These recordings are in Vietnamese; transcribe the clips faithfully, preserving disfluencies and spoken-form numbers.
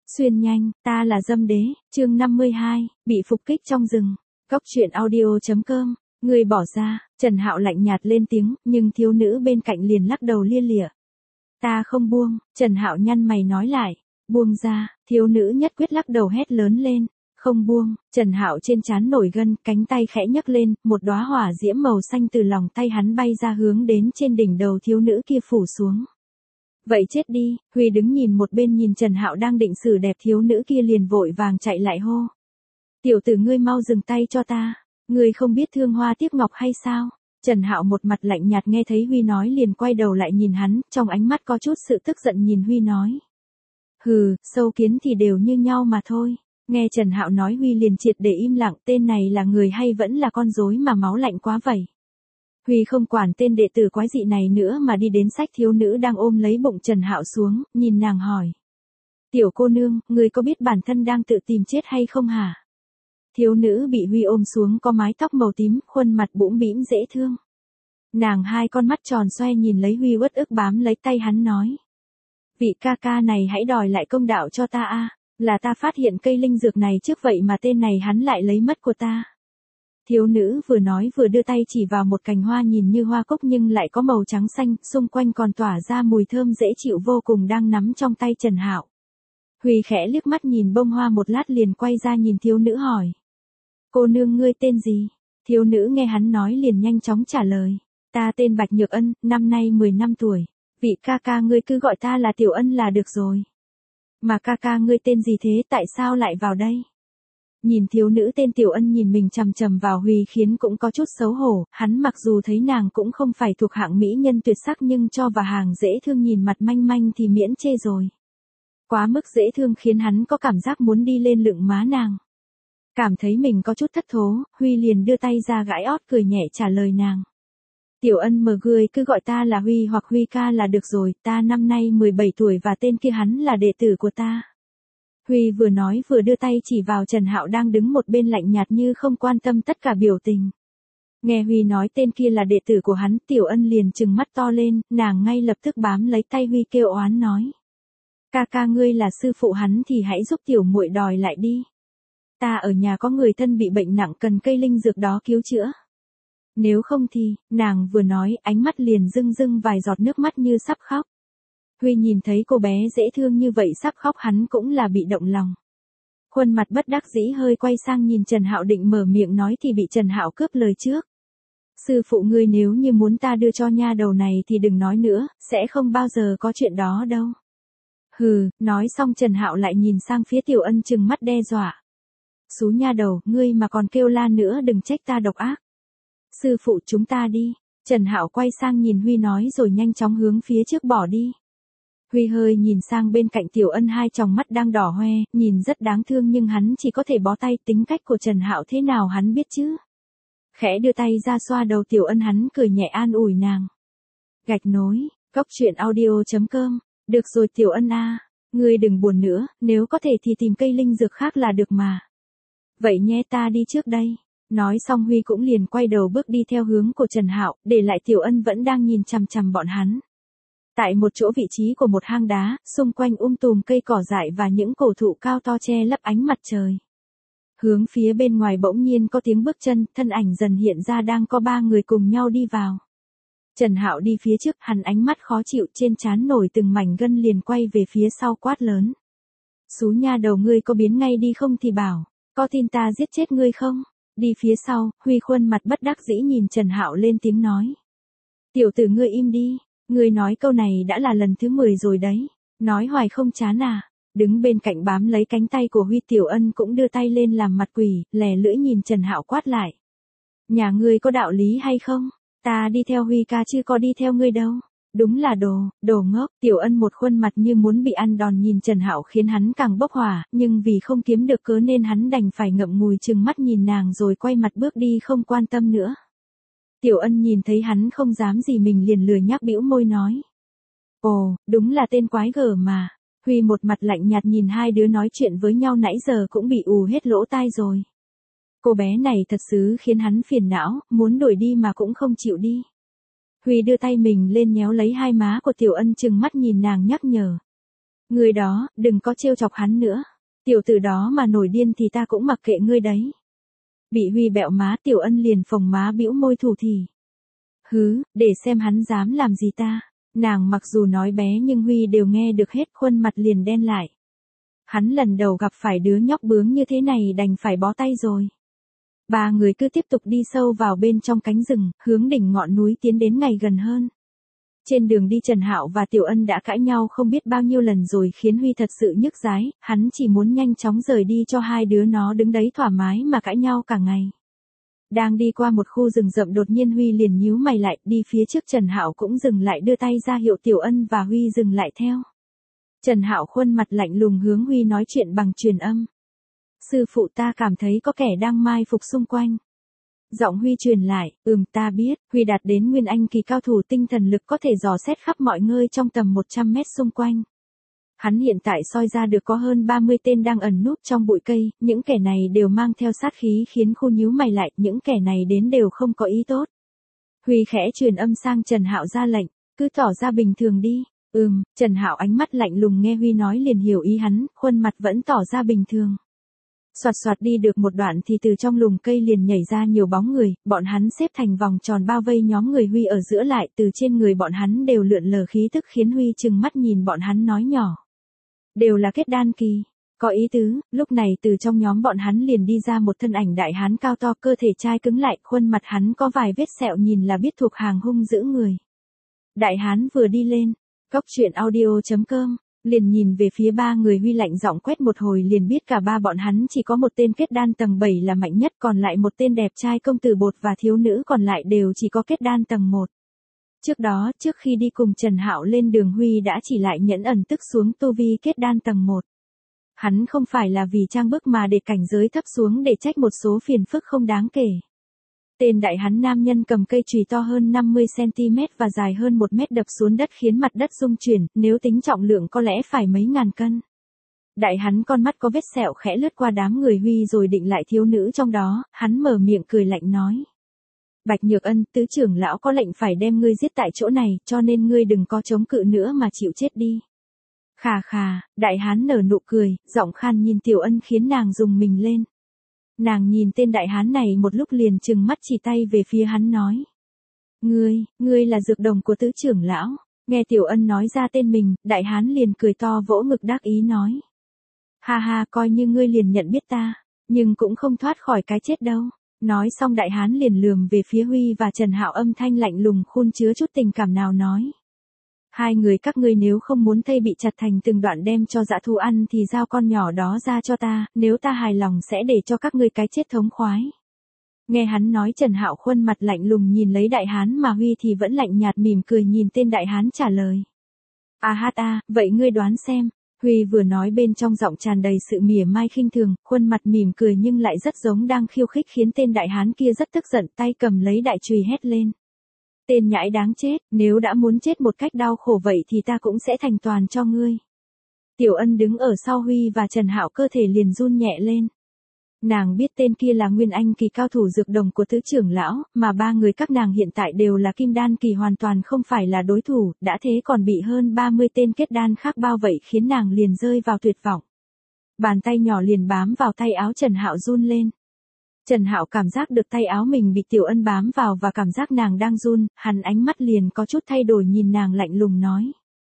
Xuyên nhanh, ta là dâm đế, chương năm mươi hai, bị phục kích trong rừng. Góc truyện audio chấm com, người bỏ ra, Trần Hạo lạnh nhạt lên tiếng, nhưng thiếu nữ bên cạnh liền lắc đầu lia lịa. Ta không buông, Trần Hạo nhăn mày nói lại, buông ra, thiếu nữ nhất quyết lắc đầu hét lớn lên, không buông, Trần Hạo trên trán nổi gân, cánh tay khẽ nhấc lên, một đóa hỏa diễm màu xanh từ lòng tay hắn bay ra hướng đến trên đỉnh đầu thiếu nữ kia phủ xuống. Vậy chết đi, Huy đứng nhìn một bên nhìn Trần Hạo đang định xử đẹp thiếu nữ kia liền vội vàng chạy lại hô. Tiểu tử ngươi mau dừng tay cho ta, ngươi không biết thương hoa tiếc ngọc hay sao? Trần Hạo một mặt lạnh nhạt nghe thấy Huy nói liền quay đầu lại nhìn hắn, trong ánh mắt có chút sự tức giận nhìn Huy nói. Hừ, sâu kiến thì đều như nhau mà thôi. Nghe Trần Hạo nói Huy liền triệt để im lặng, tên này là người hay vẫn là con rối mà máu lạnh quá vậy. Huy không quản tên đệ tử quái dị này nữa mà đi đến sách thiếu nữ đang ôm lấy bụng Trần Hạo xuống, nhìn nàng hỏi. Tiểu cô nương, người có biết bản thân đang tự tìm chết hay không hả? Thiếu nữ bị Huy ôm xuống có mái tóc màu tím, khuôn mặt bũm bĩm dễ thương. Nàng hai con mắt tròn xoe nhìn lấy Huy uất ức bám lấy tay hắn nói. Vị ca ca này hãy đòi lại công đạo cho ta a, là ta phát hiện cây linh dược này trước vậy mà tên này hắn lại lấy mất của ta. Thiếu nữ vừa nói vừa đưa tay chỉ vào một cành hoa nhìn như hoa cúc nhưng lại có màu trắng xanh, xung quanh còn tỏa ra mùi thơm dễ chịu vô cùng đang nắm trong tay Trần Hạo. Huy khẽ liếc mắt nhìn bông hoa một lát liền quay ra nhìn thiếu nữ hỏi. Cô nương ngươi tên gì? Thiếu nữ nghe hắn nói liền nhanh chóng trả lời. Ta tên Bạch Nhược Ân, năm nay mười năm tuổi. Vị ca ca ngươi cứ gọi ta là Tiểu Ân là được rồi. Mà ca ca ngươi tên gì thế, tại sao lại vào đây? Nhìn thiếu nữ tên Tiểu Ân nhìn mình chằm chằm vào Huy khiến cũng có chút xấu hổ, hắn mặc dù thấy nàng cũng không phải thuộc hạng mỹ nhân tuyệt sắc nhưng cho vào hàng dễ thương nhìn mặt manh manh thì miễn chê rồi. Quá mức dễ thương khiến hắn có cảm giác muốn đi lên lựng má nàng. Cảm thấy mình có chút thất thố, Huy liền đưa tay ra gãi ót cười nhẹ trả lời nàng. Tiểu Ân mờ ngươi cứ gọi ta là Huy hoặc Huy ca là được rồi, ta năm nay mười bảy tuổi và tên kia hắn là đệ tử của ta. Huy vừa nói vừa đưa tay chỉ vào Trần Hạo đang đứng một bên lạnh nhạt như không quan tâm tất cả biểu tình. Nghe Huy nói tên kia là đệ tử của hắn, Tiểu Ân liền trừng mắt to lên, nàng ngay lập tức bám lấy tay Huy kêu oán nói. Ca ca ngươi là sư phụ hắn thì hãy giúp tiểu muội đòi lại đi. Ta ở nhà có người thân bị bệnh nặng cần cây linh dược đó cứu chữa. Nếu không thì, nàng vừa nói ánh mắt liền rưng rưng vài giọt nước mắt như sắp khóc. Huy nhìn thấy cô bé dễ thương như vậy sắp khóc hắn cũng là bị động lòng. Khuôn mặt bất đắc dĩ hơi quay sang nhìn Trần Hạo định mở miệng nói thì bị Trần Hạo cướp lời trước. Sư phụ ngươi nếu như muốn ta đưa cho nha đầu này thì đừng nói nữa, sẽ không bao giờ có chuyện đó đâu. Hừ, nói xong Trần Hạo lại nhìn sang phía Tiểu Ân trừng mắt đe dọa. Xú nha đầu, ngươi mà còn kêu la nữa đừng trách ta độc ác. Sư phụ chúng ta đi. Trần Hạo quay sang nhìn Huy nói rồi nhanh chóng hướng phía trước bỏ đi. Huy hơi nhìn sang bên cạnh Tiểu Ân hai tròng mắt đang đỏ hoe, nhìn rất đáng thương nhưng hắn chỉ có thể bó tay, tính cách của Trần Hạo thế nào hắn biết chứ. Khẽ đưa tay ra xoa đầu Tiểu Ân hắn cười nhẹ an ủi nàng. Gạch nối, góc truyện audio chấm com, được rồi Tiểu Ân a, ngươi đừng buồn nữa, nếu có thể thì tìm cây linh dược khác là được mà. Vậy nhé ta đi trước đây. Nói xong Huy cũng liền quay đầu bước đi theo hướng của Trần Hạo, để lại Tiểu Ân vẫn đang nhìn chằm chằm bọn hắn. Tại một chỗ vị trí của một hang đá, xung quanh um tùm cây cỏ dại và những cổ thụ cao to che lấp ánh mặt trời. Hướng phía bên ngoài bỗng nhiên có tiếng bước chân, thân ảnh dần hiện ra đang có ba người cùng nhau đi vào. Trần Hạo đi phía trước, hắn ánh mắt khó chịu trên trán nổi từng mảnh gân liền quay về phía sau quát lớn. Xú nha đầu ngươi có biến ngay đi không thì bảo, có tin ta giết chết ngươi không? Đi phía sau, Huy khuôn mặt bất đắc dĩ nhìn Trần Hạo lên tiếng nói. Tiểu tử ngươi im đi, ngươi nói câu này đã là lần thứ mười rồi đấy, nói hoài không chán à. Đứng bên cạnh bám lấy cánh tay của Huy Tiểu Ân cũng đưa tay lên làm mặt quỷ, lè lưỡi nhìn Trần Hạo quát lại. Nhà ngươi có đạo lý hay không? Ta đi theo Huy ca chứ có đi theo ngươi đâu. Đúng là đồ, đồ ngốc. Tiểu Ân một khuôn mặt như muốn bị ăn đòn nhìn Trần Hạo khiến hắn càng bốc hỏa, nhưng vì không kiếm được cớ nên hắn đành phải ngậm ngùi trừng mắt nhìn nàng rồi quay mặt bước đi không quan tâm nữa. Tiểu Ân nhìn thấy hắn không dám gì mình liền lười nhác bĩu môi nói. Ồ, đúng là tên quái gở mà. Huy một mặt lạnh nhạt nhìn hai đứa nói chuyện với nhau nãy giờ cũng bị ù hết lỗ tai rồi. Cô bé này thật sự khiến hắn phiền não, muốn đuổi đi mà cũng không chịu đi. Huy đưa tay mình lên nhéo lấy hai má của Tiểu Ân trừng mắt nhìn nàng nhắc nhở. Ngươi đó, đừng có trêu chọc hắn nữa. Tiểu tử đó mà nổi điên thì ta cũng mặc kệ ngươi đấy. Bị Huy bẹo má, Tiểu Ân liền phồng má bĩu môi thủ thỉ. Hứ, để xem hắn dám làm gì ta. Nàng mặc dù nói bé nhưng Huy đều nghe được hết, khuôn mặt liền đen lại. Hắn lần đầu gặp phải đứa nhóc bướng như thế này đành phải bó tay rồi. Ba người cứ tiếp tục đi sâu vào bên trong cánh rừng, hướng đỉnh ngọn núi tiến đến ngày gần hơn. Trên đường đi Trần Hạo và Tiểu Ân đã cãi nhau không biết bao nhiêu lần rồi khiến Huy thật sự nhức dái, hắn chỉ muốn nhanh chóng rời đi cho hai đứa nó đứng đấy thoải mái mà cãi nhau cả ngày. Đang đi qua một khu rừng rậm đột nhiên Huy liền nhíu mày lại, đi phía trước Trần Hạo cũng dừng lại đưa tay ra hiệu Tiểu Ân và Huy dừng lại theo. Trần Hạo khuôn mặt lạnh lùng hướng Huy nói chuyện bằng truyền âm. Sư phụ ta cảm thấy có kẻ đang mai phục xung quanh. Giọng Huy truyền lại, ừm ta biết, Huy đạt đến Nguyên Anh kỳ cao thủ tinh thần lực có thể dò xét khắp mọi nơi trong tầm một trăm mét xung quanh. Hắn hiện tại soi ra được có hơn ba mươi tên đang ẩn núp trong bụi cây, những kẻ này đều mang theo sát khí khiến Khu nhíu mày lại, những kẻ này đến đều không có ý tốt. Huy khẽ truyền âm sang Trần Hạo ra lệnh, cứ tỏ ra bình thường đi. Ừm, Trần Hạo ánh mắt lạnh lùng nghe Huy nói liền hiểu ý hắn, khuôn mặt vẫn tỏ ra bình thường. Soạt soạt đi được một đoạn thì từ trong lùm cây liền nhảy ra nhiều bóng người, bọn hắn xếp thành vòng tròn bao vây nhóm người Huy ở giữa lại, từ trên người bọn hắn đều lượn lờ khí tức khiến Huy trừng mắt nhìn bọn hắn nói nhỏ. Đều là kết đan kỳ, có ý tứ, lúc này từ trong nhóm bọn hắn liền đi ra một thân ảnh đại hán cao to, cơ thể chai cứng lại, khuôn mặt hắn có vài vết sẹo nhìn là biết thuộc hàng hung dữ người. Đại hán vừa đi lên, Cốc truyện audio chấm com, liền nhìn về phía ba người Huy lạnh giọng quét một hồi liền biết cả ba bọn hắn chỉ có một tên kết đan tầng bảy là mạnh nhất, còn lại một tên đẹp trai công tử bột và thiếu nữ còn lại đều chỉ có kết đan tầng một. Trước đó, trước khi đi cùng Trần Hạo lên đường Huy đã chỉ lại nhẫn ẩn tức xuống tu vi kết đan tầng một. Hắn không phải là vì trang bức mà để cảnh giới thấp xuống để trách một số phiền phức không đáng kể. Tên đại hán nam nhân cầm cây chùy to hơn năm mươi xăng-ti-mét và dài hơn một mét đập xuống đất khiến mặt đất rung chuyển, nếu tính trọng lượng có lẽ phải mấy ngàn cân. Đại hán con mắt có vết sẹo khẽ lướt qua đám người Huy rồi định lại thiếu nữ trong đó, hắn mở miệng cười lạnh nói. Bạch Nhược Ân, tứ trưởng lão có lệnh phải đem ngươi giết tại chỗ này, cho nên ngươi đừng có chống cự nữa mà chịu chết đi. Khà khà, đại hán nở nụ cười, giọng khan nhìn Tiểu Ân khiến nàng rùng mình lên. Nàng nhìn tên đại hán này một lúc liền trừng mắt chỉ tay về phía hắn nói. Ngươi, ngươi là dược đồng của tứ trưởng lão. Nghe Tiểu Ân nói ra tên mình, đại hán liền cười to vỗ ngực đắc ý nói. Ha ha, coi như ngươi liền nhận biết ta, nhưng cũng không thoát khỏi cái chết đâu. Nói xong đại hán liền lườm về phía Huy và Trần Hạo, âm thanh lạnh lùng khôn chứa chút tình cảm nào nói. Hai người các ngươi nếu không muốn thây bị chặt thành từng đoạn đem cho dã thú ăn thì giao con nhỏ đó ra cho ta, nếu ta hài lòng sẽ để cho các ngươi cái chết thống khoái. Nghe hắn nói Trần Hạo khuôn mặt lạnh lùng nhìn lấy đại hán mà Huy thì vẫn lạnh nhạt mỉm cười nhìn tên đại hán trả lời. A hát a, vậy ngươi đoán xem. Huy vừa nói bên trong giọng tràn đầy sự mỉa mai khinh thường, khuôn mặt mỉm cười nhưng lại rất giống đang khiêu khích khiến tên đại hán kia rất tức giận, tay cầm lấy đại chùy hét lên. Tên nhãi đáng chết, nếu đã muốn chết một cách đau khổ vậy thì ta cũng sẽ thành toàn cho ngươi. Tiểu Ân đứng ở sau Huy và Trần Hạo cơ thể liền run nhẹ lên. Nàng biết tên kia là Nguyên Anh kỳ cao thủ dược đồng của tứ trưởng lão, mà ba người các nàng hiện tại đều là kim đan kỳ hoàn toàn không phải là đối thủ, đã thế còn bị hơn ba mươi tên kết đan khác bao vây khiến nàng liền rơi vào tuyệt vọng. Bàn tay nhỏ liền bám vào tay áo Trần Hạo run lên. Trần Hạo cảm giác được tay áo mình bị Tiểu Ân bám vào và cảm giác nàng đang run, hắn ánh mắt liền có chút thay đổi nhìn nàng lạnh lùng nói.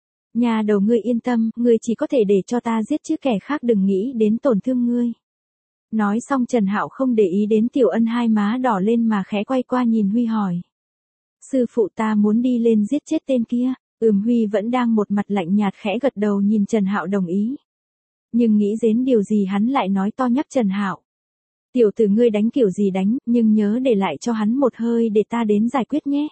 Nhà đầu ngươi yên tâm, ngươi chỉ có thể để cho ta giết chứ kẻ khác đừng nghĩ đến tổn thương ngươi. Nói xong Trần Hạo không để ý đến Tiểu Ân hai má đỏ lên mà khẽ quay qua nhìn Huy hỏi. Sư phụ ta muốn đi lên giết chết tên kia, ừm Huy vẫn đang một mặt lạnh nhạt khẽ gật đầu nhìn Trần Hạo đồng ý. Nhưng nghĩ đến điều gì hắn lại nói to nhắc Trần Hạo. Tiểu tử ngươi đánh kiểu gì đánh, nhưng nhớ để lại cho hắn một hơi để ta đến giải quyết nhé.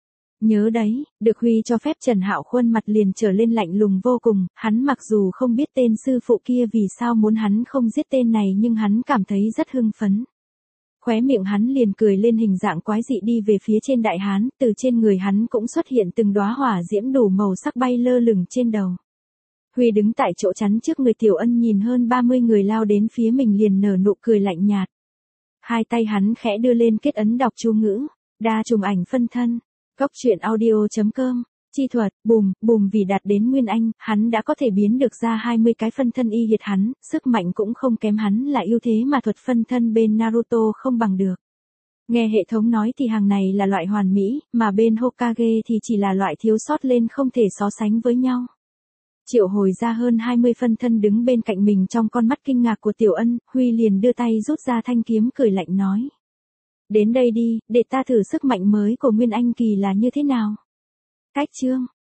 Nhớ đấy, được Huy cho phép Trần Hạo khuôn mặt liền trở lên lạnh lùng vô cùng, hắn mặc dù không biết tên sư phụ kia vì sao muốn hắn không giết tên này nhưng hắn cảm thấy rất hưng phấn. Khóe miệng hắn liền cười lên hình dạng quái dị đi về phía trên đại hán, từ trên người hắn cũng xuất hiện từng đóa hỏa diễm đủ màu sắc bay lơ lửng trên đầu. Huy đứng tại chỗ chắn trước người Tiểu Ân nhìn hơn ba mươi người lao đến phía mình liền nở nụ cười lạnh nhạt. Hai tay hắn khẽ đưa lên kết ấn đọc chú ngữ, đa trùng ảnh phân thân. Cốc truyện audio chấm com Chi thuật, bùm, bùm vì đạt đến Nguyên Anh, hắn đã có thể biến được ra hai mươi cái phân thân y hiệt hắn, sức mạnh cũng không kém hắn là ưu thế mà thuật phân thân bên Naruto không bằng được. Nghe hệ thống nói thì hàng này là loại hoàn mỹ, mà bên Hokage thì chỉ là loại thiếu sót lên không thể so sánh với nhau. Triệu hồi ra hơn hai mươi phân thân đứng bên cạnh mình trong con mắt kinh ngạc của Tiểu Ân, Huy liền đưa tay rút ra thanh kiếm cười lạnh nói. Đến đây đi, để ta thử sức mạnh mới của Nguyên Anh kỳ là như thế nào. Cách chương